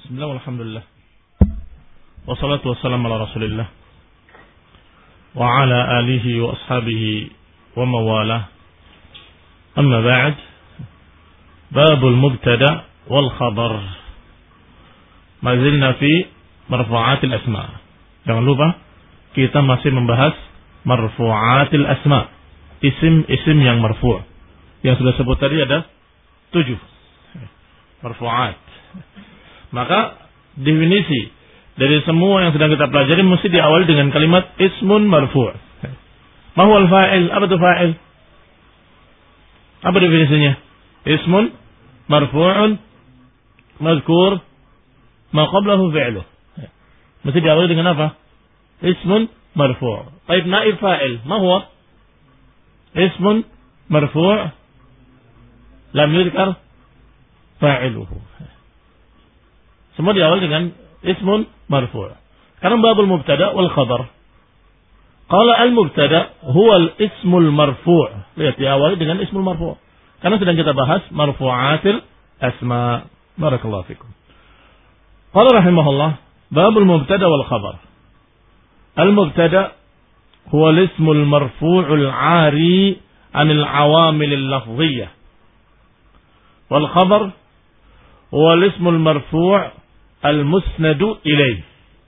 Bismillah walhamdulillah. Wassalatu wassalamu ala Rasulillah wa ala alihi wa ashabihi wa mawalah. Amma ba'd. Babul mubtada wal khabar. Mazilna fi marfu'atil asma. Jangan lupa kita masih membahas marfu'atil asma. Isim-isim yang marfu'. Yang sudah sebut tadi ada 7 marfu'at. Maka definisi dari semua yang sedang kita pelajari mesti diawali dengan kalimat ismun marfu'. Ma huwa al-fa'il? Apa itu fa'il? Apa definisinya? Ismun marfu'un mazkur ma qablahu fi'luh. Mesti diawali dengan apa? Ismun marfu'. Baik, naib fa'il. Ma huwa? Ismun marfu' lam yudhkar fa'iluhu. Semua diawali dengan ismun marfu'. Karena babul mubtada wal khabar. Qala al mubtada huwa al ismul marfu'. Lihat, diawali dengan ismul marfu'. Karena sedang kita bahas marfu'atil asma. Barakallahu fikum. Qala rahimahullah babul mubtada wal khabar. Al mubtada huwa al ismul marfu'ul 'ari 'anil 'awamil al lafdhiyyah. Wal khabar huwa al ismul marfu' al-musnadu ilaih.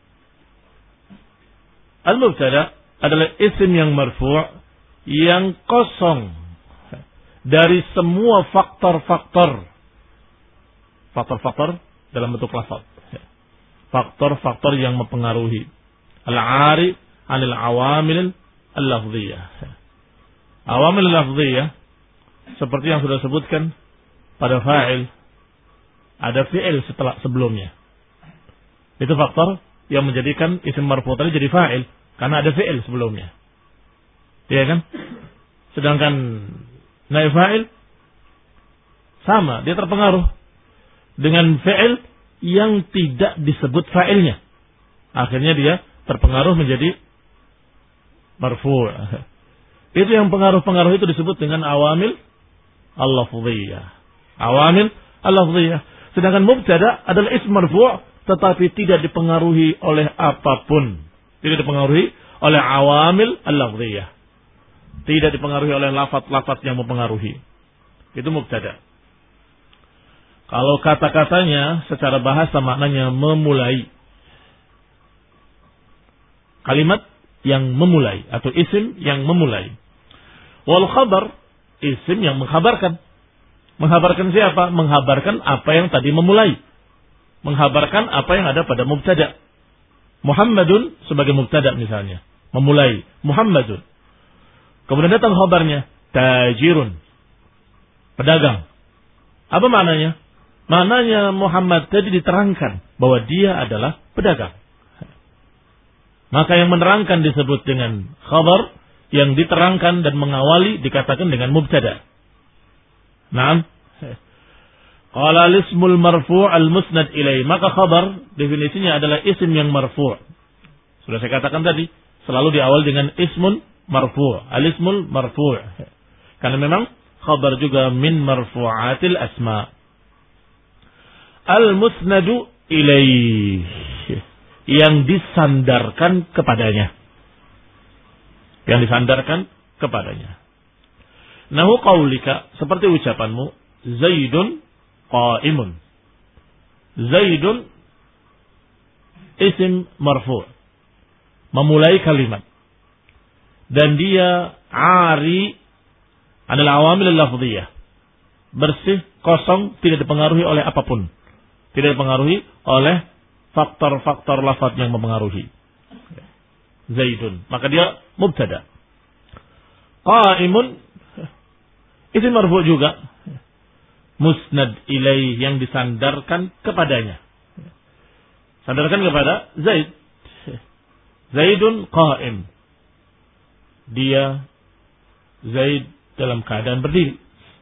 Al-mubtada adalah isim yang marfu' yang kosong dari semua faktor-faktor dalam bentuk lafaz. Faktor-faktor yang mempengaruhi. Al-'ari 'anil 'awamil al-lafdhiyyah. Awamil al-lafdhiyyah seperti yang sudah sebutkan pada fa'il, ada fi'il sebelumnya. Itu faktor yang menjadikan isim marfu' tadi jadi fa'il, karena ada fi'il sebelumnya. Iya kan? Sedangkan naib fa'il sama, dia terpengaruh dengan fi'il yang tidak disebut fa'ilnya. Akhirnya dia terpengaruh menjadi marfu'. Itu yang pengaruh-pengaruh itu disebut dengan awamil al-lafdhiyyah. Awamil al-lafdhiyyah. Sedangkan mubtada adalah ism marfu' tetapi tidak dipengaruhi oleh apapun. Tidak dipengaruhi oleh awamil al-lafdhiyah. Tidak dipengaruhi oleh lafaz-lafaz yang mempengaruhi. Itu mubtada. Kalau kata-katanya secara bahasa maknanya memulai. Kalimat yang memulai atau isim yang memulai. Wal khabar, isim yang menghabarkan. Menghabarkan siapa? Menghabarkan apa yang tadi memulai. Menghabarkan apa yang ada pada mubtada. Muhammadun sebagai mubtada misalnya. Memulai. Muhammadun. Kemudian datang khabarnya. Tajirun. Pedagang. Apa maknanya? Maknanya Muhammad tadi diterangkan bahwa dia adalah pedagang. Maka yang menerangkan disebut dengan khabar. Yang diterangkan dan mengawali dikatakan dengan mubtada. Naam. Qala al-ismul marfu' al-musnad ilaih. Maka khabar definisinya adalah isim yang marfu'. Sudah saya katakan tadi, selalu diawal dengan ismun marfu'. Al-ismul marfu'. Karena memang khabar juga min marfu'atil asma. Al-musnadu ilaih. Yang disandarkan kepadanya. Yang disandarkan kepadanya. Nahu qaulika, seperti ucapanmu, Zaidun qa'imun. Zaidun isim marfu'. Memulai kalimat. Dan dia ari adalah awamil lafdhiyah. Bersih, kosong, tidak dipengaruhi oleh apapun. Tidak dipengaruhi oleh faktor-faktor lafaz yang mempengaruhi. Zaidun. Maka dia mubtada. Qa'imun isim marfu' juga. Musnad ilaih yang disandarkan kepadanya. Sandarkan kepada Zaid. Zaidun qa'im. Dia Zaid dalam keadaan berdiri.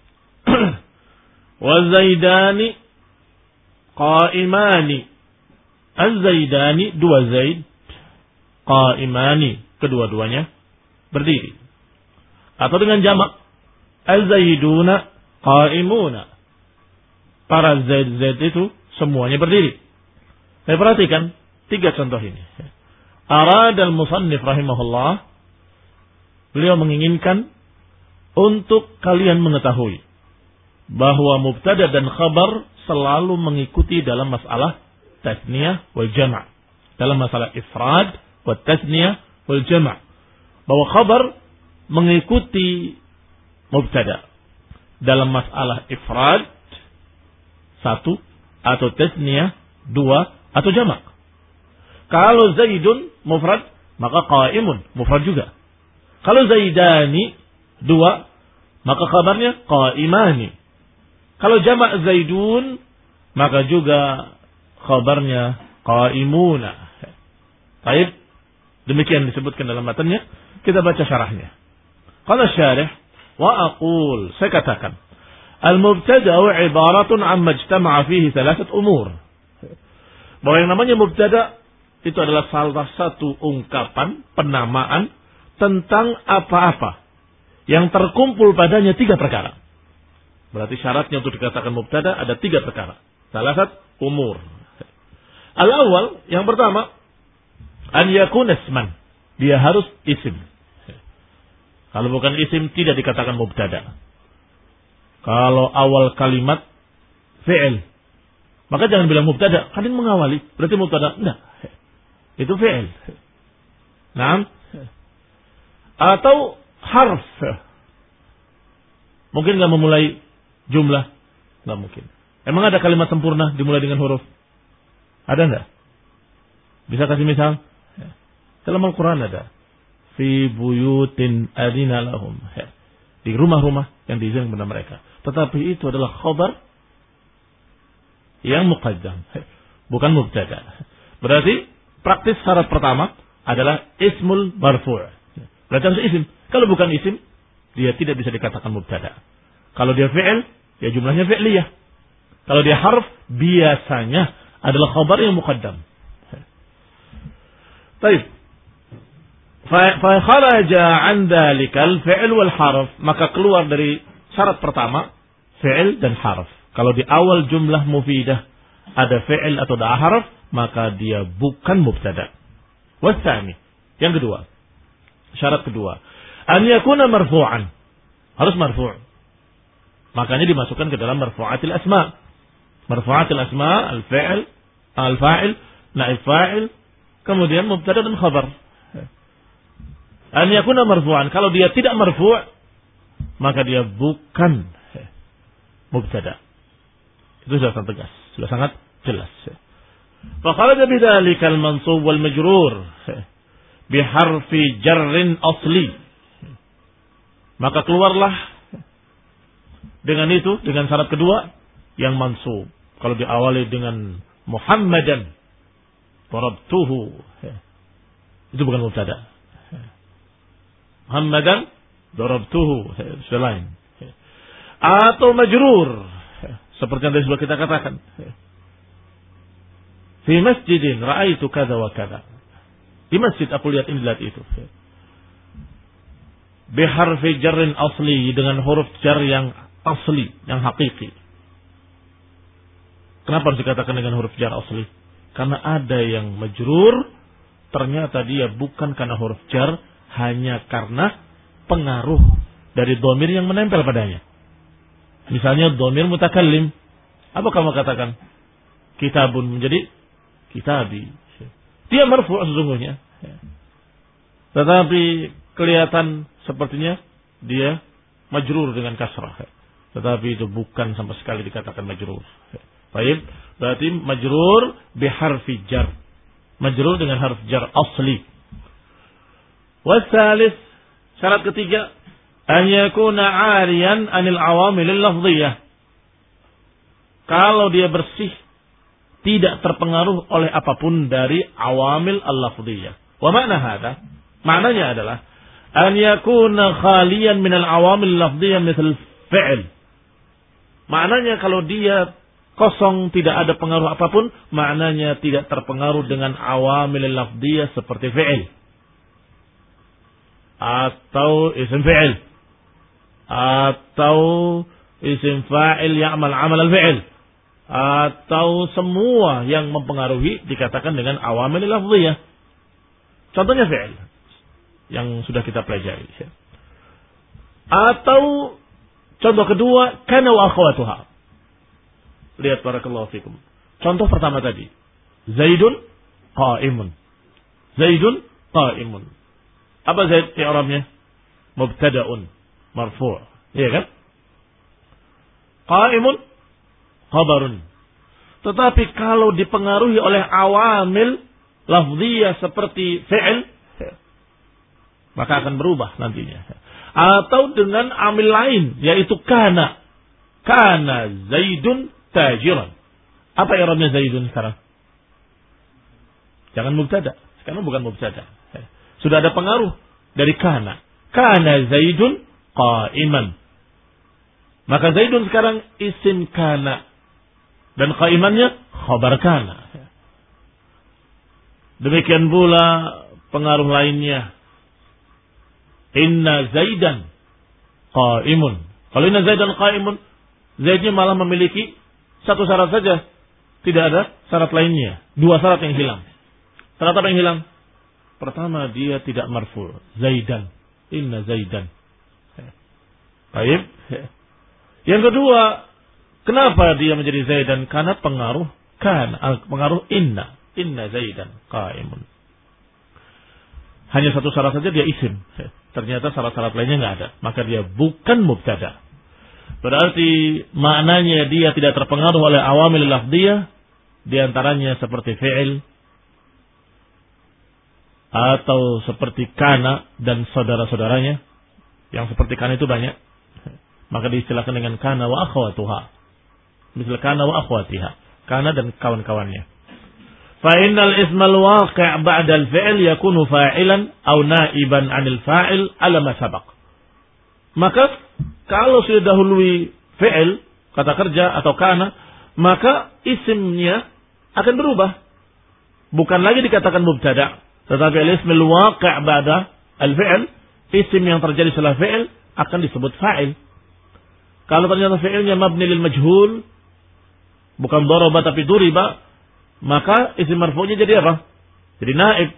Wa Zaidani qa'imani. Az-Zaidani, dua Zaid. Qa'imani, kedua-duanya berdiri. Atau dengan jamak. Az-Zaiduna qa'imuna. Para Zaid-Zaid itu semuanya berdiri. Saya perhatikan 3 contoh ini. Aradal musannif rahimahullah, beliau menginginkan untuk kalian mengetahui bahwa mubtada dan khabar selalu mengikuti dalam masalah tasniyah wal jama'. Dalam masalah ifrad wa tasniyah wal jama'. Bahwa khabar mengikuti mubtada dalam masalah ifrad 1 atau tasniyah 2 atau jama'. Kalau Zaidun mufrad, maka qaimun mufrad juga. Kalau Zaidani 2, maka kabarnya qaimani. Kalau jama' Zaidun, maka juga kabarnya qaimuna. Baik, demikian disebutkan dalam matanya. Kita baca syarahnya. Qala syarih, wa aqul, saya katakan, al-mubtada'u ibaratun amma ijtama'a fihi 3 umur. Bahwa yang namanya mubtada' itu adalah salah satu ungkapan, penamaan tentang apa-apa yang terkumpul padanya 3 perkara. Berarti syaratnya untuk dikatakan mubtada ada 3 perkara. Salasat umur. Al-awwal, yang pertama, an yakuna isman. Dia harus isim. Kalau bukan isim tidak dikatakan mubtada. Kalau awal kalimat fi'il, maka jangan bilang mubtada, kan ini mengawali, berarti mubtada. Enggak. Itu fi'il. Naam. Atau harf. Mungkin enggak memulai jumlah? Enggak mungkin. Emang ada kalimat sempurna dimulai dengan huruf? Ada enggak? Bisa kasih misal? Dalam Al-Quran ada. Fi buyutin adina lahum. Di rumah-rumah yang diizinkan kepada mereka. Tetapi itu adalah khabar yang muqaddam. Bukan mubtada. Berarti praktis syarat pertama adalah ismul marfu'. Berarti harus isim. Kalau bukan isim, dia tidak bisa dikatakan mubtada. Kalau dia fi'il, ya jumlahnya fi'liyah. Kalau dia harf, biasanya adalah khabar yang muqaddam. Baik. Fa kharaja an dzalikal fi'il wal harf, maka keluar dari syarat pertama fi'il dan harf. Kalau di awal jumlah mufidah ada fi'il atau ada harf, maka dia bukan mubtada. Wasani, yang kedua. Syarat kedua, an yakuna marfu'an. Harus marfu'. Makanya dimasukkan ke dalam marfu'atil asma. Marfu'atil asma, al-fi'il, al-fa'il, naib fa'il, kemudian mubtada dan khabar. An yakuna marfu'an. Kalau dia tidak marfu', maka dia bukan mubtada. Itu sudah sangat tegas, sudah sangat jelas. Fa kharaja bidzalikal mansub wal majrur biharfi jarrin asli. Maka keluarlah dengan itu, dengan syarat kedua yang mansub. Kalau diawali dengan Muhammadan darabtuhu, itu bukan mubtada. Muhammadan darabtuhu, sudah lain. Atau majrur, seperti yang tadi sudah kita katakan. Fi masjidin ra'aitu kadza wa kadza. Di masjid aku lihat ini, lihat itu. Biharfi jarrin asli, dengan huruf jar yang asli, yang hakiki. Kenapa harus dikatakan dengan huruf jar asli? Karena ada yang majrur, ternyata dia bukan karena huruf jar, hanya karena pengaruh dari dhamir yang menempel padanya. Misalnya dhamir mutakallim. Apa kamu katakan? Kitabun menjadi kitabi. Dia marfu' sesungguhnya. Tetapi kelihatan sepertinya dia majrur dengan kasrah. Tetapi itu bukan sama sekali dikatakan majrur. Baik, berarti majrur biharfi jar. Majrur dengan harf jar asli. Wasalis, syarat ketiga, an yakuna 'ariyan 'anil awamil lafdhiyah. Kalau dia bersih, tidak terpengaruh oleh apapun dari awamil al-lafdhiyah. Wa makna hadha, maknanya adalah an yakuna khaliyan minal awamil lafdhiyah misal fi'il. Maknanya kalau dia kosong, tidak ada pengaruh apapun, maknanya tidak terpengaruh dengan awamil lafdhiyah seperti fi'il atau isim fi'il atau isim fa'il ya'mal amal al-fi'il atau semua yang mempengaruhi dikatakan dengan awamil lafziyah. Contohnya fi'il yang sudah kita pelajari. Atau contoh kedua, kana wa akhwatuha. Lihat barakallahu fikum. Contoh pertama tadi, Zaidun qa'imun. Zaidun qa'imun. Apa Zaid i'rabnya? Mubtada'un marfu'. Iya kan? Qa'imun khabarun. Tetapi kalau dipengaruhi oleh awamil lafziyah seperti fi'il, maka akan berubah nantinya. Atau dengan amil lain, yaitu kana. Kana Zaidun tajiran. Apa i'rabnya Zaidun sekarang? Jangan mubtada. Sekarang bukan mubtada. Sudah ada pengaruh dari kana. Kana Zaidun qa'iman. Maka Zaidun sekarang isim kana. Dan qa'imannya khabar kana. Demikian pula pengaruh lainnya. Inna Zaidan qa'imun. Kalau inna Zaidan qa'imun, Zaidnya malah memiliki satu syarat saja. Tidak ada syarat lainnya. Dua syarat yang hilang. Syarat apa yang hilang? Pertama, dia tidak marfu'. Zaidan. Inna Zaidan. Baik. Yang kedua, kenapa dia menjadi Zaidan? Karena pengaruh pengaruh inna. Inna Zaidan qa'imun. Hanya satu syarat saja dia isim. Ternyata syarat-syarat lainnya enggak ada. Maka dia bukan mubtada. Berarti maknanya dia tidak terpengaruh oleh awamil lafziyah. Di antaranya seperti fi'il. Atau seperti kana dan saudara-saudaranya. Yang seperti kana itu banyak. Maka diistilahkan dengan kana wa akhwatuha. Misal kana wa akhwatiha. Kana dan kawan-kawannya. Fa'innal ismal waqi' ba'da al-fi'l yakunu fa'ilan aw na'iban 'anil fa'il 'ala ma sabaq. Maka kalau sudah dahului fi'il, kata kerja atau kana, maka isimnya akan berubah. Bukan lagi dikatakan mubtada', tetapi al-ismul waqi' ba'da al-fi'l, isim yang terjadi setelah fi'il akan disebut fa'il. Kalau ternyata fi'ilnya mabni lil majhul, bukan daraba tapi duriba, maka isim marfu'nya jadi apa? Jadi naib.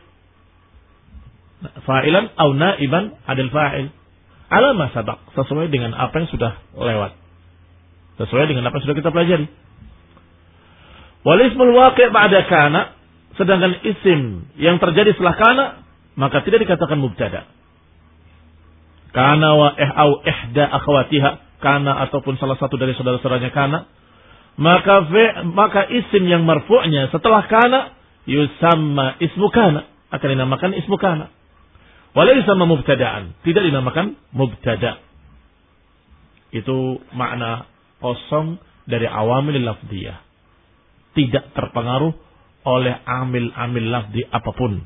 Fa'ilan au naiban adil fa'il. Ala ma sabaq, sesuai dengan apa yang sudah lewat. Sesuai dengan apa yang sudah kita pelajari. Wal ismul waqi' ba'da kana, sedangkan isim yang terjadi setelah kana, maka tidak dikatakan mubtada. Kana wa au ihda akhwatiha, kana ataupun salah satu dari saudara-saudaranya kana, maka isim yang marfu'nya setelah kana yusamma ismu kana, akan dinamakan ismu kana. Walaysa mubtada'an, tidak dinamakan mubtada'. Itu makna kosong dari awamil lafziyah. Tidak terpengaruh oleh amil-amil lafzi apapun.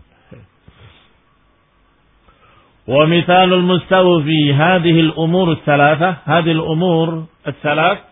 Wa mithalul mustawi fi hadhihi al-umur ats-tsalatsah, hadhihi al-umur ats-tsalatsah,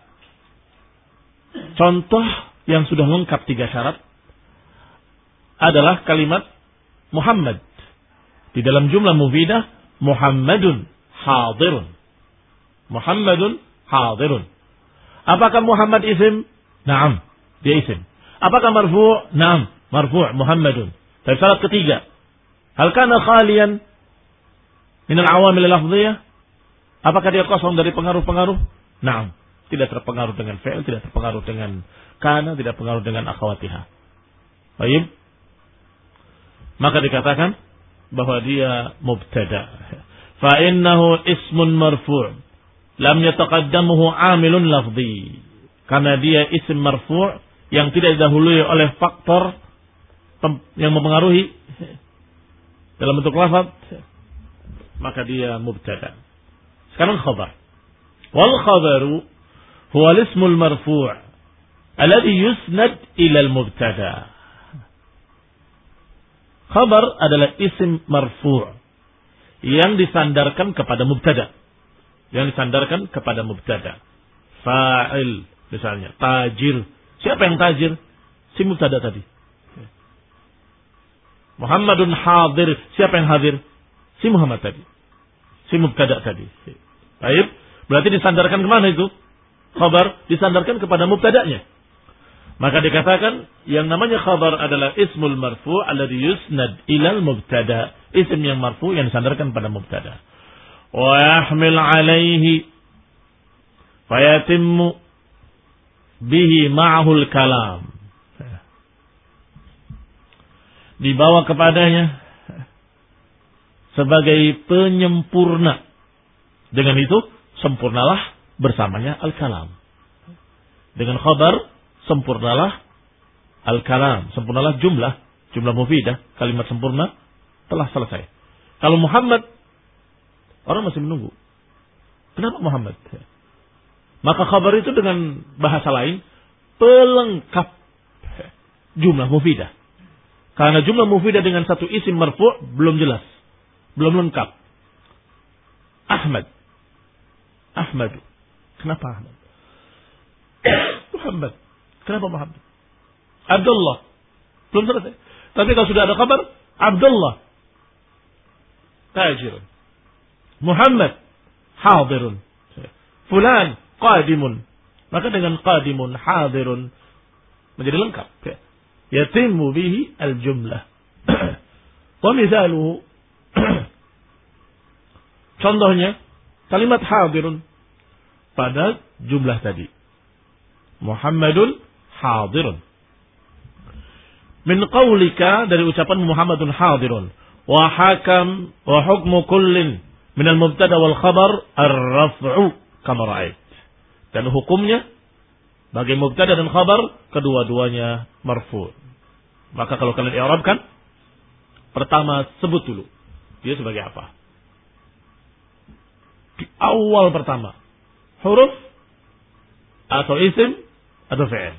contoh yang sudah lengkap 3 syarat adalah kalimat Muhammad. Di dalam jumlah mufidah, Muhammadun hadirun. Muhammadun hadirun. Apakah Muhammad isim? Naam, dia isim. Apakah marfu'? Naam, marfu' Muhammadun. Tapi syarat ketiga, hal kana khaliyan min al-awamil al-lafziyah? Apakah dia kosong dari pengaruh-pengaruh? Naam. Tidak terpengaruh dengan fi'il, tidak terpengaruh dengan kana, tidak terpengaruh dengan akhwatiha. Baik. Maka dikatakan bahwa dia mubtada. Fa innahu ismun marfu', lam yataqaddamuhu 'amilun lafzi. Karena dia isim marfu' yang tidak didahului oleh faktor yang mempengaruhi dalam bentuk lafaz, maka dia mubtada. Sekarang khabar. Wal khabaru huwa al-ismul marfu' alladhi yusnad ila al-mubtada. Khabar adalah isim marfu' yang disandarkan kepada mubtada. Yang disandarkan kepada mubtada. Fa'il misalnya, tajir. Siapa yang tajir? Si mubtada tadi. Muhammadun hadir. Siapa yang hadir? Si Muhammad tadi. Si mubtada tadi. Baik, berarti disandarkan kemana itu? Khabar disandarkan kepada mubtada'nya. Maka dikatakan yang namanya khabar adalah ismul marfu' alladhi yusnad ilal mubtada. Isim yang marfu' yang disandarkan pada mubtada. Wa yahmil alaihi fayatimmu bihi ma'ahul kalam. Dibawa kepadanya sebagai penyempurna. Dengan itu sempurnalah bersamanya al-kalam. Dengan khabar sempurnalah al-kalam, sempurnalah jumlah mufidah, kalimat sempurna telah selesai. Kalau Muhammad, orang masih menunggu. Kenapa Muhammad? Maka khabar itu dengan bahasa lain pelengkap jumlah mufidah. Karena jumlah mufidah dengan satu isim marfu' belum jelas, belum lengkap. Ahmad. Kenapa Ahmad? Muhammad. Kenapa Muhammad? Abdullah. Belum selesai. Tapi kalau sudah ada kabar, Abdullah tajir. Muhammad hadirun. Fulan qadimun. Maka dengan qadimun, hadirun menjadi lengkap. Yatimmu bihi al-jumlah. Wa misaluhu. Contohnya kalimat hadirun pada jumlah tadi. Muhammadun hadirun. Min qawlika, dari ucapan Muhammadun hadirun. Wa hakam wa hukmu kullin min al-mubtada wal khabar ar-raf'u kama ra'ait. Dan hukumnya bagi mubtada dan khabar kedua-duanya marfu'. Maka kalau kalian i'rabkan, pertama sebut dulu dia sebagai apa. Di awal pertama huruf atau isim atau fi'il.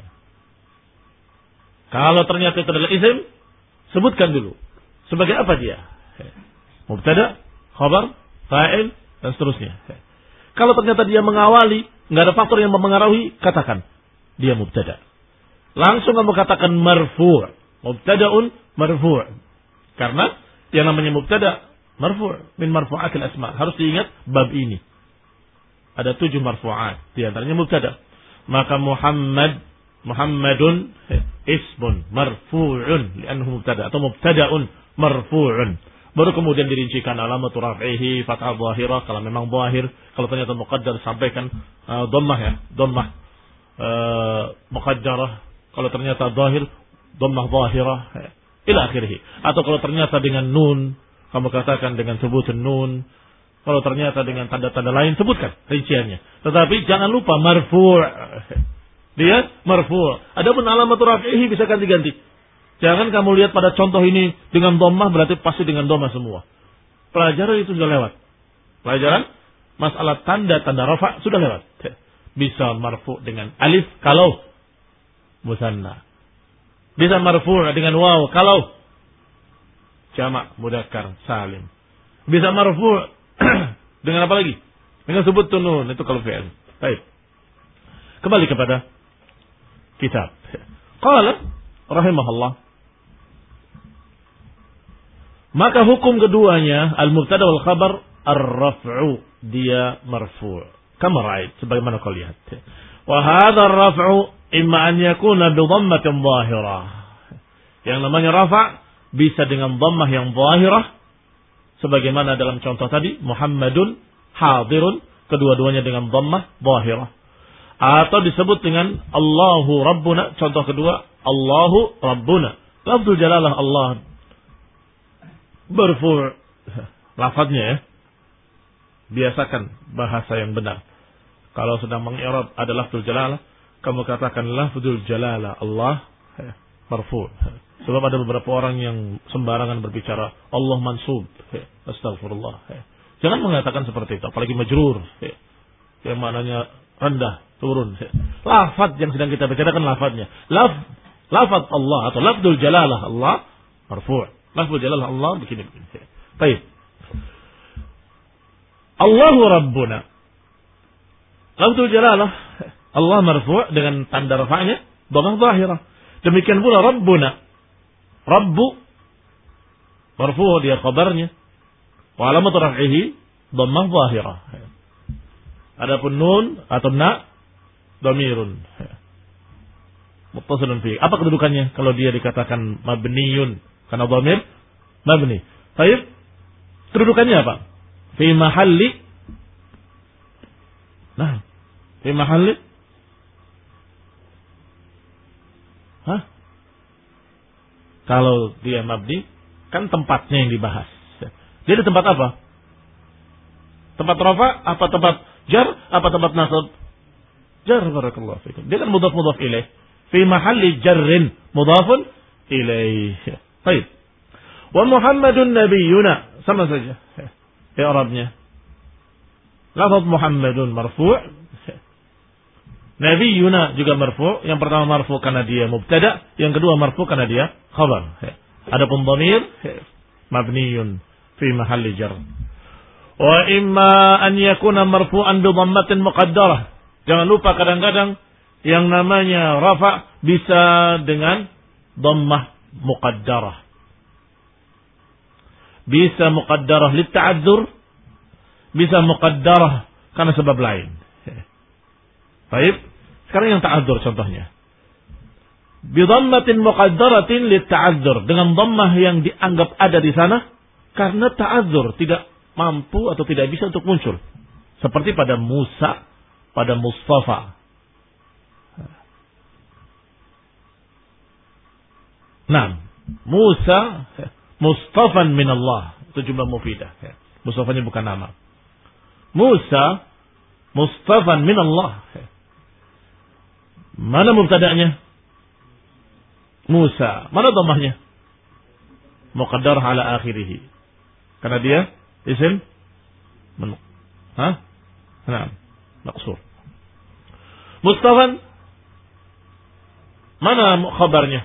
Kalau ternyata itu adalah isim, sebutkan dulu sebagai apa dia. Mubtada, khabar, fa'il, dan seterusnya. Kalau ternyata dia mengawali, nggak ada faktor yang mempengaruhi, katakan dia mubtada. Langsung kamu katakan marfu'. Mubtada'un marfu'. Karena yang namanya mubtada marfu' min marfu'atil asma. Harus diingat bab ini. Ada 7 marfu'at. Di antaranya mubtada. Maka Muhammadun ismun marfu'un li'annahu mubtada atau mubtada'un marfu'un. Baru kemudian dirincikan alamatu raf'ihi fathah zahirah kalau memang zahir. Kalau ternyata muqaddar sampaikan dhammah ya, dhammah muqaddarah. Kalau ternyata zahir dhammah zahirah ila akhirih. Atau kalau ternyata dengan nun, kamu katakan dengan sebutan nun. Kalau ternyata dengan tanda-tanda lain, sebutkan rinciannya. Tetapi jangan lupa marfu'. Dia marfu'. Adapun alamatu raf'ihi bisa ganti-ganti. Jangan kamu lihat pada contoh ini dengan dhammah berarti pasti dengan dhammah semua. Pelajaran itu sudah lewat. Pelajaran masalah tanda-tanda rafa' sudah lewat. Bisa marfu' dengan alif kalau musanna. Bisa marfu' dengan waw kalau jamak mudzakkar salim. Bisa marfu' dengan apa lagi? Dengan sebut nun, itu kalau fi'il. Baik. Kembali kepada kitab. Qala rahimahullah. Maka hukum keduanya al-mubtada wal khabar ar-raf'u, dia marfu'. Kama ra'ait, sebagaimana kau lihat. Wa hadha ar-raf'u imma an yakuna bi dhammatin dhahirah. Yang namanya rafa' bisa dengan dhammah yang dhahirah. Sebagaimana dalam contoh tadi, Muhammadun hadirun, kedua-duanya dengan dhammah dhahirah. Atau disebut dengan Allahu Rabbuna, contoh kedua, Allahu Rabbuna. Lafzul jalalah Allah marfu'. Lafaznya ya. Biasakan bahasa yang benar. Kalau sedang mengi'rab ada lafzul jalalah, kamu katakan lafzul jalalah Allah marfu'. Sebab ada beberapa orang yang sembarangan berbicara Allah mansub. Astagfirullah. Jangan mengatakan seperti itu, apalagi majrur. Yang maknanya rendah, turun. Lafaz yang sedang kita bicarakan lafaznya. Lafaz Allah atau lafzul jalalah Allah marfu'. Lafzul jalalah Allah begini-begini. Baik. Allahu Rabbuna. Lafzul jalalah Allah marfu' dengan tanda rafa'nya dhammah zahirah. Demikian pula Rabbuna. Rabbu marfu' dia khabarnya. Wa alamat raf'ihi dhammah zahirah. Adapun nun atau na dhamirun. muttasilun fi. Apa kedudukannya kalau dia dikatakan mabniyun? Karena dhamir mabni. Baik. Kedudukannya apa? Fi mahalli. Nah, fi mahalli. Hah? Kalau dia mabni, kan tempatnya yang dibahas. Dia di tempat apa? Tempat rafa, apa tempat jar, apa tempat nasab? Jar, barakallahu fikum. Dia kan mudhaf ilaih. Fi mahalli jarrin mudhafun ilaih. Baik. Wa Muhammadun nabiyyuna, sama saja. I'rabnya. Lafaz Muhammadun marfu'. Nabiyyuna juga marfu'. Yang pertama marfu' karena dia mubtada, yang kedua marfu' karena dia khabar. Adapun dhamir mabniyun fi mahalli jar. Wa imma an yakuna marfu'an bi dhammatin muqaddarah. Jangan lupa kadang-kadang yang namanya rafa bisa dengan dhammah muqaddarah. Bisa muqaddarah lit ta'adzur, bisa muqaddarah karena sebab lain. Baik, sekarang yang ta'adzur contohnya. Bi dhammatin muqaddaratin lit ta'adzur, dengan dhammah yang dianggap ada di sana karena ta'adzur, tidak mampu atau tidak bisa untuk muncul. Seperti pada Musa, pada Mustafa. Nah, Musa Mustafan min Allah. Itu jumlah mufidah. Mustafanya bukan nama. Musa Mustafan min Allah. Mana mubtada'nya? Musa. Mana dhammahnya? Muqaddar ala akhirih. Karena dia isim Nah, maqsur. Mustafan. Mana khabarnya?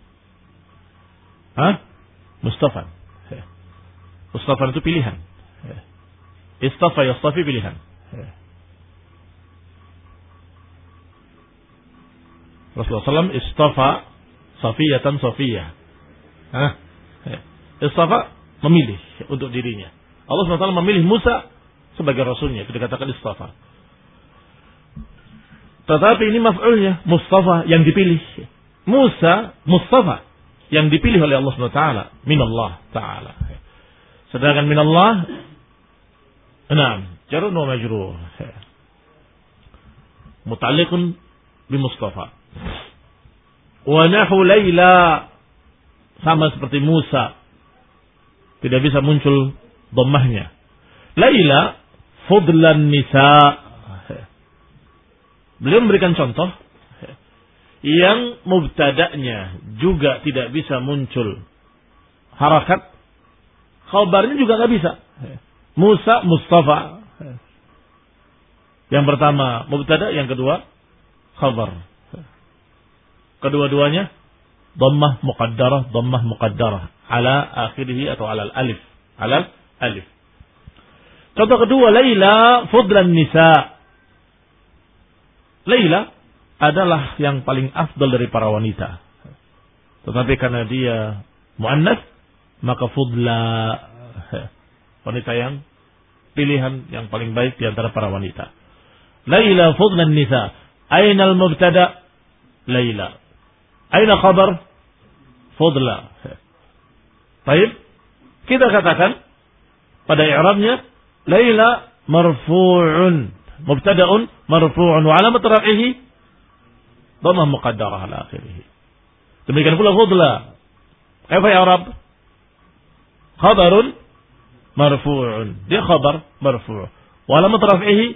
Mustafan. Mustafan itu pilihan. Istafa yastafi pilihan. Rasulullah SAW istafa safiyatan safiyah. Istafa memilih untuk dirinya. Allah SWT memilih Musa sebagai rasulnya. Itu dikatakan istafa. Tetapi ini maf'ulnya. Mustafa yang dipilih. Musa Mustafa yang dipilih oleh Allah SWT. Minallah Ta'ala. Sedangkan minallah. Jarun wa majrur. Muta'alliqun bi Mustafa. Wa nahu Laila. Sama seperti Musa. Tidak bisa muncul dhammahnya. Laila fudlan nisa. Beliau memberikan contoh yang mubtada'nya juga tidak bisa muncul harakat, khabarnya juga nggak bisa. Musa Mustafa. Yang pertama mubtada, yang kedua khabar. Kedua-duanya dhammah muqaddarah ala akhirih atau ala alif. Ala alif. Contoh kedua, Laila fudlan nisa. Laila adalah yang paling afdal dari para wanita. Tetapi karena dia muannas, maka fudla, wanita yang pilihan yang paling baik di antara para wanita. Laila fudlan nisa. Aina al-mubtada? Laila. Aina khabar? Fudla. Baik. Kita katakan pada i'rabnya Laila marfu'un. Mubtada'un marfu'un wa alamat raf'ihi dhammah muqaddarah ala akhirih. Demikian pula fudla. Kaifa i'rab? Khabarun marfu'un. Dia khabar marfu'. Wa alamat raf'ihi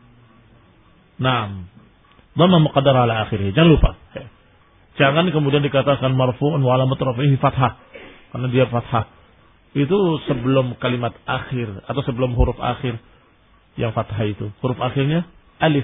dhammah muqaddarah ala akhirih. Jangan lupa. Jangan kemudian dikatakan marfu'un wa alamat raf'ihi fathah. Karena dia fathah. Itu sebelum kalimat akhir atau sebelum huruf akhir yang fathah itu. Huruf akhirnya alif.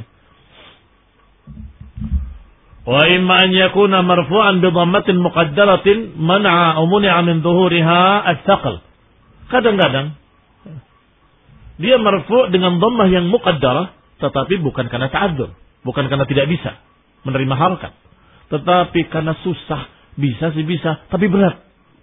Wa imma an yakuna marfu'an bi dhammatin muqaddaratin man'a muni'a min dhuhuriha as-saqal. Kadang-kadang dia marfu' dengan dhammah yang muqaddarah, tetapi bukan karena ta'adzur, bukan karena tidak bisa menerima harakat, tetapi karena susah. Bisa sih bisa, tapi berat.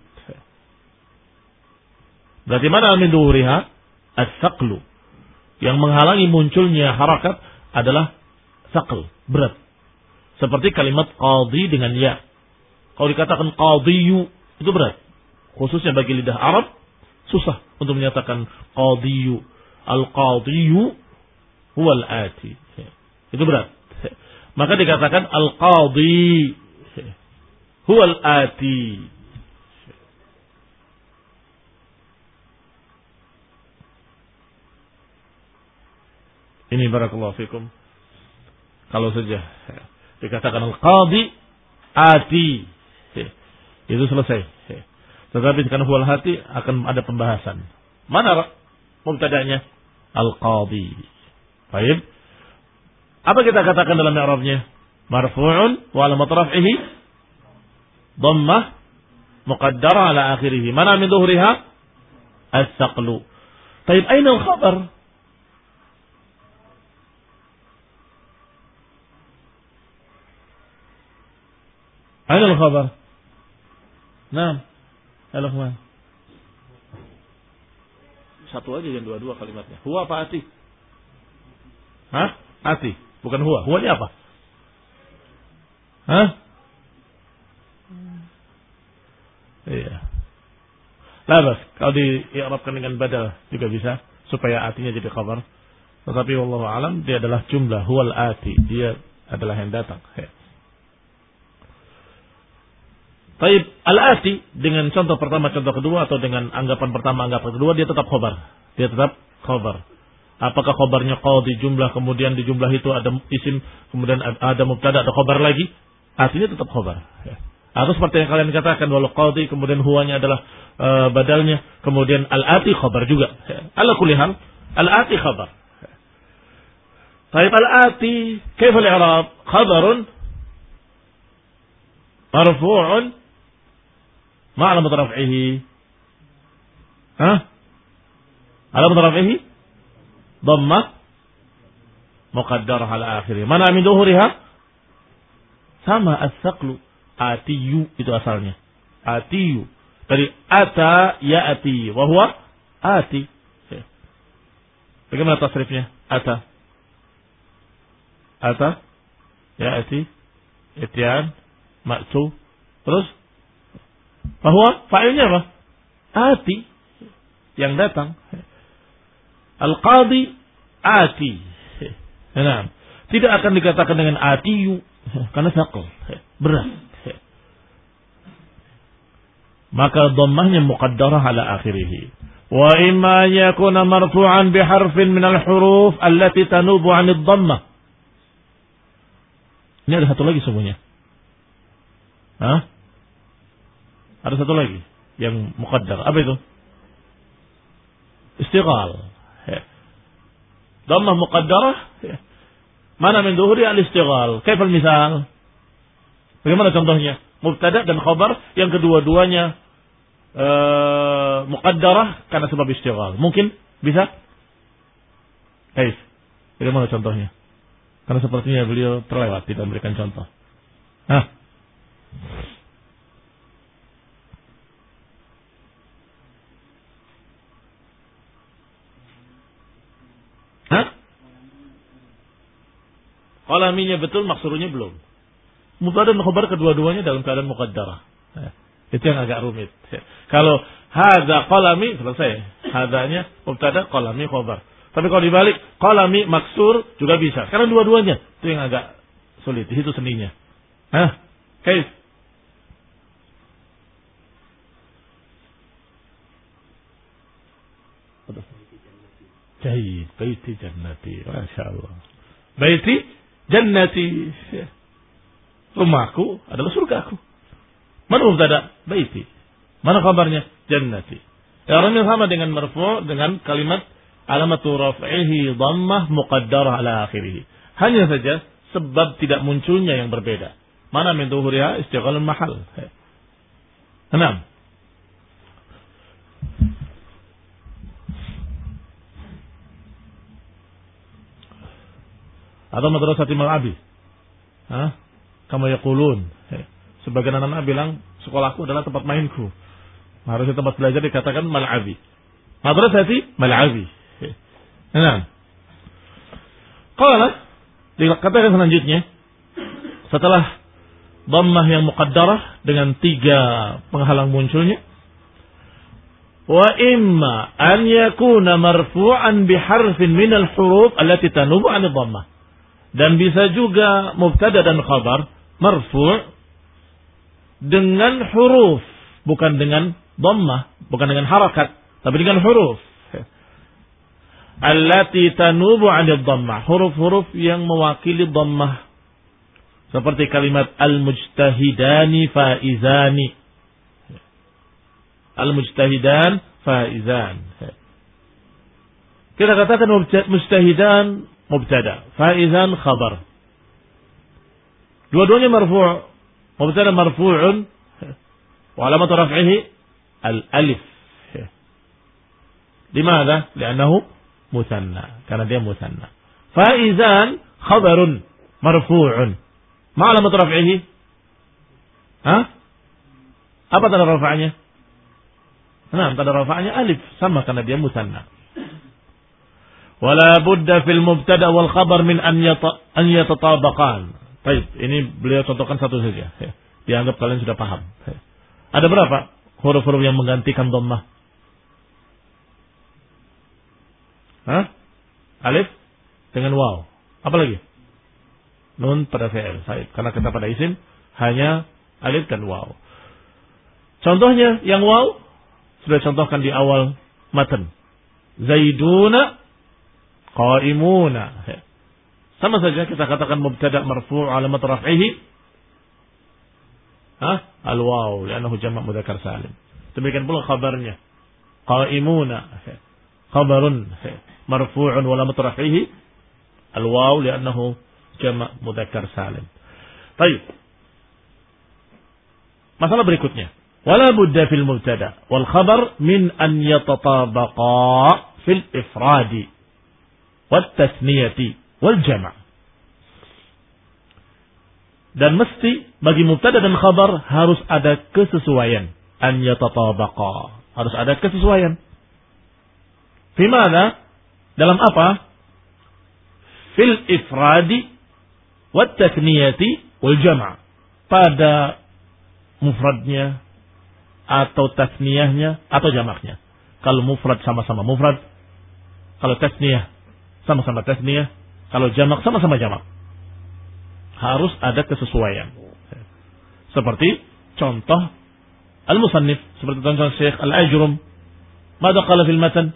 Berarti mana min dhuhuriha as-saqlu. Yang menghalangi munculnya harakat adalah saql, berat. Seperti kalimat qadhi dengan ya. Kalau dikatakan qadhiyu itu berat. Khususnya bagi lidah Arab susah untuk menyatakan qadhiyu. Al-qadhiyu huwal ati. Itu berat. Maka dikatakan al-qadhi huwal ati. Ini barakallahu fikum. Kalau saja dikatakan al-qadhi ati, itu selesai. Tetapi karena huwal hati akan ada pembahasan. Mana mubtada'nya? Al-qadhi. Baik. Apa kita katakan dalam i'rabnya? Marfu'un wa alamat raf'ihi dhammah muqaddarah ala akhirih. Mana min dhuhriha? As-saqlu. Baik, aina al-khabar? Aina al-khabar? Naam. Al-khabar. Satu aja yang dua-dua kalimatnya. Huwa apa ati? Hah? Ati. Bukan huwa. Huwa ini apa? Hah? Iya. Labas. Kalau dii'rabkan dengan badal juga bisa. Supaya atinya jadi khabar. Tetapi wallahu alam dia adalah jumlah. Huwal ati. Dia adalah yang datang. Taib al-ati dengan contoh pertama, contoh kedua atau dengan anggapan pertama, anggapan kedua dia tetap khobar. Dia tetap khobar. Apakah khobarnya qadhi jumlah kemudian di jumlah itu ada isim kemudian ada mubtada ada khobar lagi? Artinya tetap khobar. Atau seperti yang kalian katakan walau qadhi kemudian huwanya adalah badalnya kemudian al-ati khobar juga. Ala kulli hal al-ati khobar. Taib al-ati kaifa al-i'rab? Khabarun marfu'un ma'alamat raf'ihi. Hah? Alamat raf'ihi dhammah muqaddarah ala akhirih. Mana min dhuhuriha? Sama as-saqlu. Atiyu itu asalnya. Atiyu. Dari ata ya'ati wa huwa ati. Bagaimana tasrifnya? Ata. Ata ya'ati ityan ma'tu. Terus bahwa fa'ilnya apa? Ati yang datang. Al-qadhi ati. Nah, tidak akan dikatakan dengan atiyu karena saqal, berat. Maka dhammahnya muqaddarah ala akhirih. Wa imma yakuna marfu'an biharfin min al-huruf allati tanubu 'an ad-dhammah. Ini ada satu lagi semuanya. Hah? Ada satu lagi yang muqaddar. Apa itu? Istighal. Dhammah muqaddarah. Mana min dhuhri al-istighal? Kaif al-misal? Bagaimana contohnya? Mubtada dan khabar yang kedua-duanya muqaddarah karena sebab istighal. Mungkin bisa? Kaif. Bagaimana contohnya? Karena sepertinya beliau terlewat tidak memberikan contoh. Hah? Qalaminya betul, maksurunya belum. Mubtada dan khabar kedua-duanya dalam keadaan muqaddarah. Itu yang agak rumit. Kalau hadza qalami selesai. Hadzanya mubtada, qalami khabar. Tapi kalau dibalik qalami maksur juga bisa. Karena dua-duanya itu yang agak sulit. Di situ seninya. Hah? Kaif? Jahit, baiti jannati. Masya Allah. Baiti jannati. Rumahku adalah surgaku. Mana mubtada? Baiti. Mana kabarnya? Jannati. Yang sama dengan marfu' dengan kalimat alamatu raf'ihi dhammah muqaddarah ala akhirih. Hanya saja sebab tidak munculnya yang berbeda. Mana min dhuhuriha istighalul mahal. 6. Atau madrasah Mal'abi. Kama yaqulun. Sebagian anak-anak bilang sekolahku adalah tempat mainku. Harusnya tempat belajar dikatakan Mal'abi. Madrasah Mal'abi. Nah. Qala dikatakan selanjutnya setelah dhammah yang muqaddarah dengan 3 penghalang munculnya. Wa imma an yakuna marfu'an biharfin minal huruf allati tanubu 'an dhammah. Dan bisa juga mubtada dan khabar marfu' dengan huruf, bukan dengan dhammah, bukan dengan harakat, tapi dengan huruf. Allati tanubu 'an dhammah, huruf-huruf yang mewakili dhammah. Seperti kalimat al-mujtahidani faizani. Al-mujtahidan faizan. Kita katakan mujtahidan mubtada, faizan khabar. Dua-duanya marfu'. Mubtada marfu'un wa alamat raf'ihi al-alif. Limadha? Li'annahu musanna. Karena dia musanna. Faizan khabarun marfu'un. Ma alamat raf'ihi? Apa tanda rafa'nya? Nah, tanda rafa'nya alif, sama karena dia musanna. Wala budda fil mubtada wal khabar min an yatatabaqan. Baik, ini beliau contohkan satu saja. Dianggap kalian sudah paham. Ada berapa huruf-huruf yang menggantikan dhammah? Alif dengan waw. Apa lagi? Nun pada fi'il. Karena kita pada isim hanya alif dan waw. Contohnya yang waw sudah contohkan di awal matan. Zaiduna qaimuna. Sama saja kita katakan mubtada marfu' alamat raf'ihi al-waw li'annahu jama' mudzakkar salim. Demikian pula khabarnya. Qaimuna khabarun marfu'un wa alamat raf'ihi al-waw li'annahu jama' mudzakkar salim. Baik. Masalah berikutnya. Wala budda fil mubtada wal khabar min an yatatabaqa fil ifradi wat tasniyati wal jama'. Dan mesti bagi mubtada dan khabar harus ada kesesuaian. An yatatabaqa. Harus ada kesesuaian. Fi mana? Dalam apa? Fil ifradi wat tasniyati wal jama'. Pada mufradnya atau tasniyahnya atau jamaknya. Kalau mufrad sama-sama mufrad, kalau tasniyah sama-sama tasniyah, kalau jamak sama-sama jamak. Harus ada kesesuaian. Seperti contoh al-musannif, seperti contoh Syekh Al-Ajrum. Mada qala fil matan?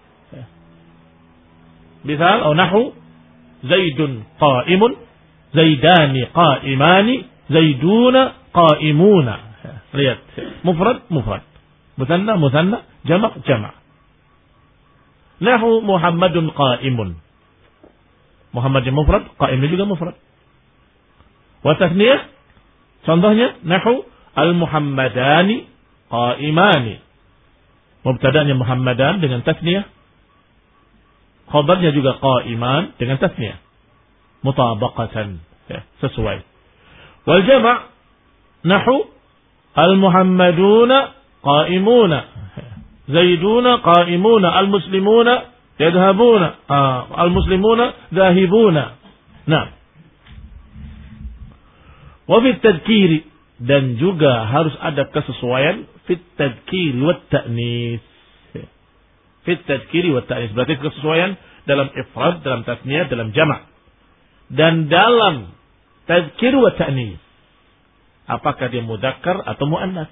Misal atau nahu Zaidun qa'imun, Zaidani qa'imani, Zaiduna qa'imuna. Lihat, mufrad, mufrad. Musanna, musanna, jamak, jamak. Nahu Muhammadun qa'imun. Muhammad yang mufrad, qa'imnya juga mufrad. Wa tasniyah, contohnya, nahu al-Muhammadani qa'imani. Mubtada'nya Muhammadan dengan tasniyah. Khabarnya juga qa'iman dengan tasniyah. Mutabaqatan, sesuai. Wal jama' nahu al-Muhammaduna qa'imuna, Zaiduna qa'imuna, al-Muslimuna yadhabuna, al-Muslimuna dhahibuna. Nah, wa fit tadhkiri, dan juga harus ada kesesuaian fit tadhkiri wat ta'nis. Fit tadhkiri wat ta'nis berarti kesesuaian dalam ifrad, dalam tasniyah, dalam jama'. Dan dalam tadhkir wa ta'nis, apakah dia mudzakkar atau muannas?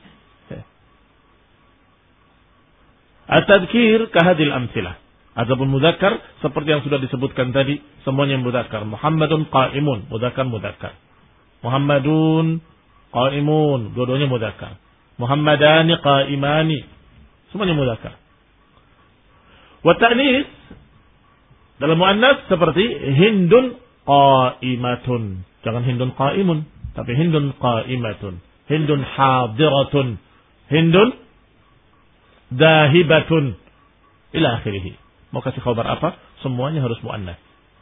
At-tadhkir kahadil amsilah. Adapun mudzakkar seperti yang sudah disebutkan tadi, semuanya mudzakkar. Muhammadun qa'imun, mudzakkar. Muhammadun qa'imun, dua-duanya mudzakkar. Muhammadani qa'imani, semuanya mudzakkar. Wa ta'nis dalam muannas seperti Hindun qa'imatun. Jangan Hindun qa'imun, tapi Hindun qa'imatun, Hindun hadiratun, Hindun dahibatun, ila akhirih. Mau kasih khabar apa? Semuanya harus muannas.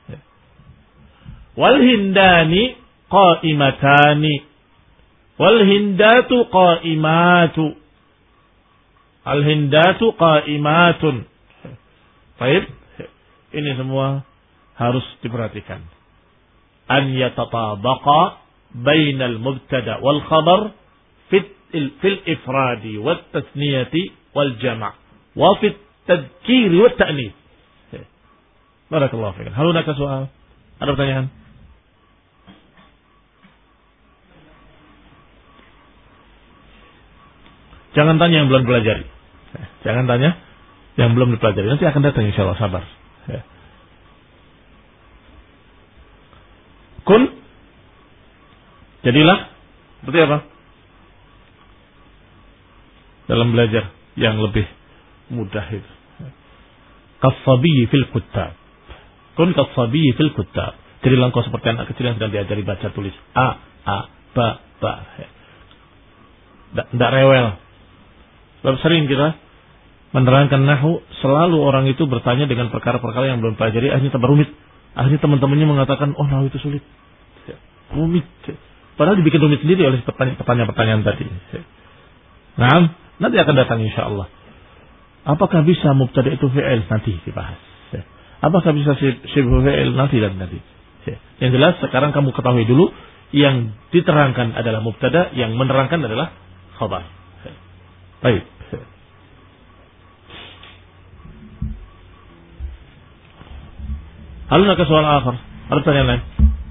Wal hindani qa'imatani, wal hindatu qa'imatu, al hindatu qa'imatun. Baik, ini semua harus diperhatikan. An yatatabaqa bainal mubtada wal khabar fil ifradi wat tasniyati wal jama' wa fit tadhkir wat ta'nits. Barakallahu fiik. Hal hunaka soal? Ada pertanyaan? Jangan tanya yang belum pelajari. Jangan tanya yang belum dipelajari. Nanti akan datang insyaallah, sabar. Kun, jadilah seperti apa? Dalam belajar yang lebih mudah itu. Kas-sabiyyi fil kuttab. Kun kas-sabiyyi fil kuttab. Jadilah engkau seperti anak kecil yang sedang diajari baca tulis. A, ba. Tidak rewel. Sebab sering kita menerangkan nahwu, selalu orang itu bertanya dengan perkara-perkara yang belum pelajari, akhirnya tambah rumit. Akhirnya teman-temannya mengatakan, oh nahwu itu sulit. Rumit. Padahal dibikin rumit sendiri oleh pertanyaan-pertanyaan tadi. Nah, nanti akan datang insyaallah. Apakah bisa mubtada itu fi'il? Nanti dibahas. Apakah bisa syibhu fi'il? Nanti. Yang jelas sekarang kamu ketahui dulu, yang diterangkan adalah mubtada, yang menerangkan adalah khabar. Baik. Hal nak soal akhir. Ada pertanyaan lain?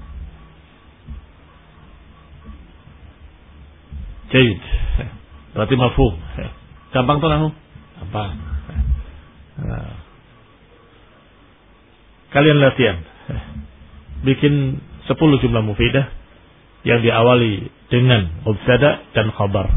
Jayid. Berarti mafhum. Gampang tuh nahwu? Gampang. Nah. Kalian latihan. Bikin 10 jumlah mufidah yang diawali dengan mubtada dan khabar.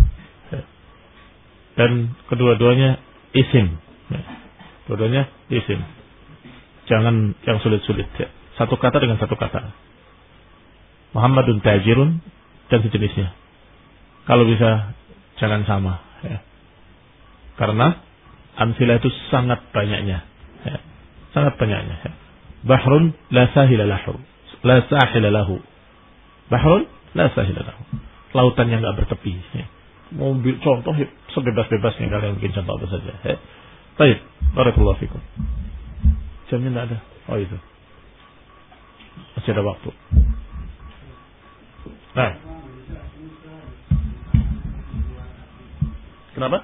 Dan kedua-duanya isim. Kedua-duanya isim. Jangan yang sulit-sulit. Satu kata dengan satu kata. Muhammadun tajirun dan sejenisnya. Kalau bisa jangan sama. Karena amsilah itu sangat banyaknya. Sangat banyaknya. Bahrun la sahila lahu. La sahila lahu. Bahrun la sahila lahu. Lautan yang enggak bertepi. Mau contoh sebebas-bebasnya kalian bikin contoh apa saja. Baik, barakallahu fikum. Jamnya enggak ada. Oh itu. Masih ada waktu. Nah. Kenapa?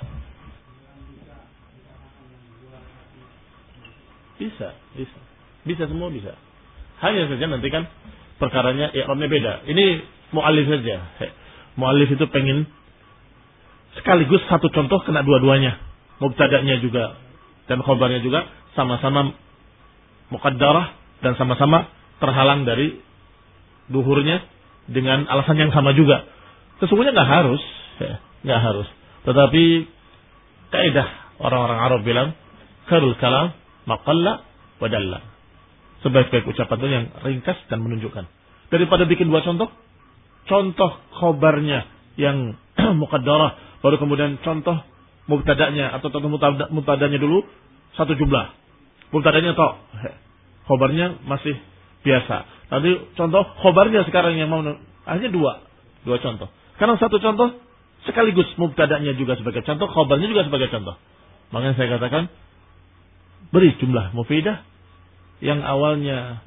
Bisa semua bisa. Hanya saja nanti kan perkaranya i'rabnya beda. Ini mu'allif saja. Mu'allif itu pengen sekaligus satu contoh kena dua-duanya. Mubtada'nya juga dan khabarnya juga sama-sama muqaddarah dan sama-sama terhalang dari duhurnya dengan alasan yang sama juga. Sesungguhnya enggak harus, enggak harus. Tetapi kaidah orang-orang Arab bilang khairul kalam maqalla wa dalla. Sebaik-baik ucapan itu yang ringkas dan menunjukkan. Daripada bikin dua contoh khabarnya yang muqaddarah, baru kemudian contoh mubtada'nya atau contoh mubtada'nya dulu satu jumlah. Mubtada'nya tok. Khabarnya masih biasa. Nanti contoh khabarnya sekarang yang mau hanya dua contoh. Karena satu contoh sekaligus mubtada'nya juga sebagai contoh, khabarnya juga sebagai contoh. Makanya saya katakan beri jumlah mufidah yang awalnya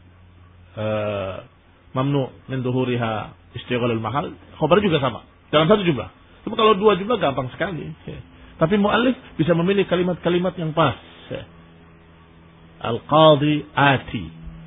mamnu min dhuhuriha istighalul mahal, khabar juga sama dalam satu jumlah. Cuma kalau dua jumlah gampang sekali. Tapi muallif bisa memilih kalimat-kalimat yang pas. Al-Qadhi Ati,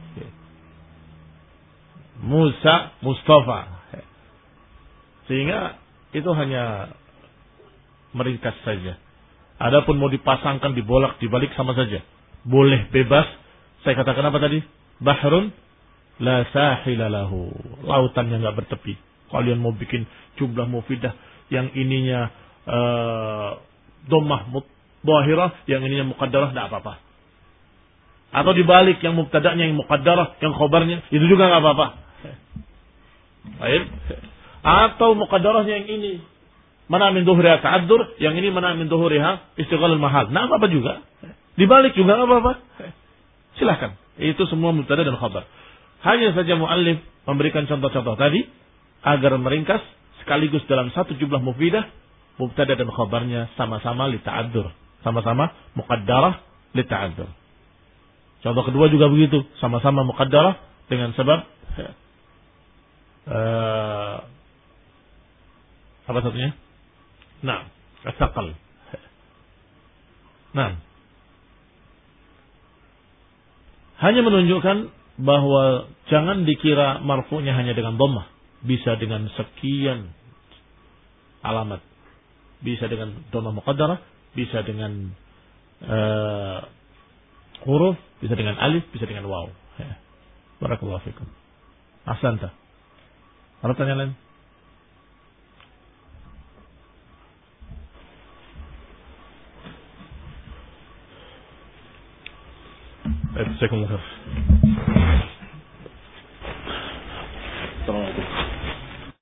Musa Mustafa. Sehingga itu hanya meringkas saja. Adapun mau dipasangkan, dibolak, dibalik sama saja. Boleh bebas. Saya katakan apa tadi? Bahrun la sahila lahu. Lautan yang enggak bertepi. Kalian mau bikin jumlah mufidah yang ininya dhammah dhahirah, yang ininya muqaddarah, enggak apa-apa. Atau dibalik, yang mubtada'nya yang muqaddarah, yang khabarnya itu juga enggak apa-apa. Baik. Atau muqaddarahnya yang ini mana min dhuhriha ta'addur, yang ini mana min dhuhriha istighalul mahal. Nah, apa juga. Dibalik juga enggak apa-apa. Silakan. Itu semua mubtada dan khabar. Hanya saja muallif memberikan contoh-contoh tadi agar meringkas sekaligus dalam satu jumlah mufidah, mubtada dan khabarnya sama-sama li ta'addur, sama-sama muqaddarah li ta'addur. Contoh kedua juga begitu, sama-sama muqaddarah dengan sebab Apa satunya? Nah, asaqal. Nah, hanya menunjukkan bahwa jangan dikira marfu'nya hanya dengan dhammah, bisa dengan sekian alamat, bisa dengan dhammah muqaddarah, bisa dengan huruf, bisa dengan alif, bisa dengan waw. Ya. Barakallahu fikum. Ahsanta. Ada pertanyaan lain? Baik, jazakumullah khair.